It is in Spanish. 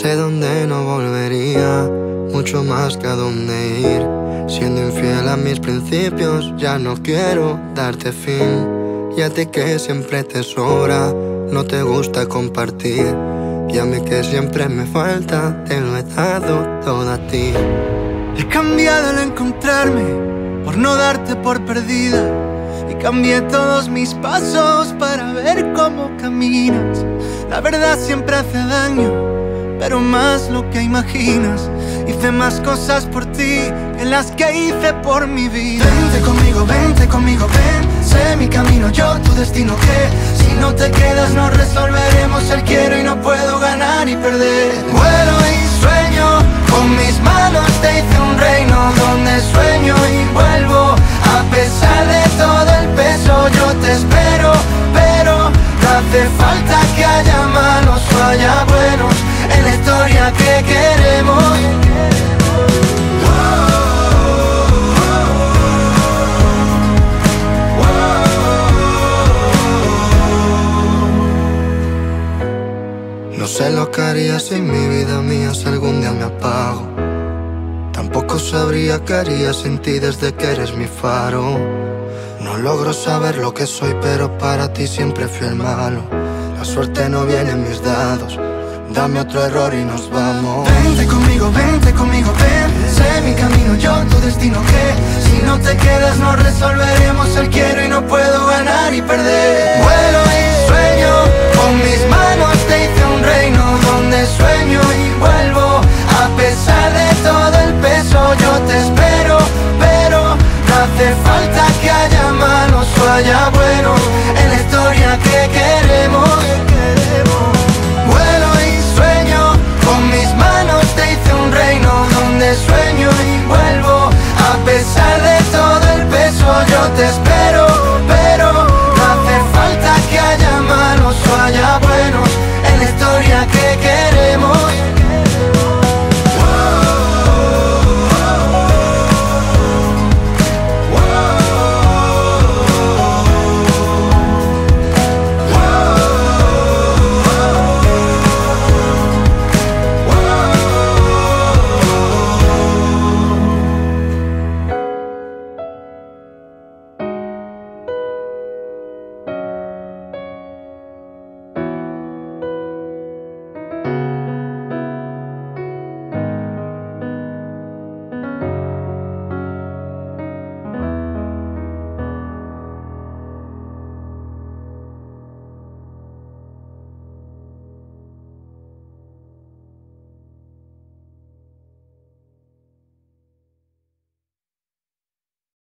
Sé dónde no volvería, mucho más que a dónde ir. Siendo infiel a mis principios, ya no quiero darte fin. Y a ti que siempre te sobra, no te gusta compartir. Y a mí que siempre me falta, te lo he dado todo a ti. He cambiado al encontrarme, por no darte por perdida. Y cambié todos mis pasos para ver cómo caminas. La verdad siempre hace daño, pero más lo que imaginas. Hice más cosas por ti que las que hice por mi vida. Vente conmigo, ven. Sé mi camino, yo tu destino, que si no te quedas no resolveremos el quiero y no puedo ganar y perder. Vuelo y sueño, con mis manos te hice un reino donde sueño y vuelvo. A pesar de todo el peso yo te espero, pero no hace falta que haya malos o haya buenos en la historia que queremos. No sé lo que haría sin mi vida mía si algún día me apago. Tampoco sabría qué haría sin ti desde que eres mi faro. No logro saber lo que soy, pero para ti siempre fui el malo. La suerte no viene en mis dados. Dame otro error y nos vamos. Vente conmigo, ven. Sé mi camino, yo tu destino, que si no te quedas no resolveremos el quiero y no puedo ganar y perder. Vuelo y sueño, con mis manos te hice un reino donde sueño y vuelvo. A pesar de todo el peso yo te espero, pero no hace falta que haya malos o haya buenos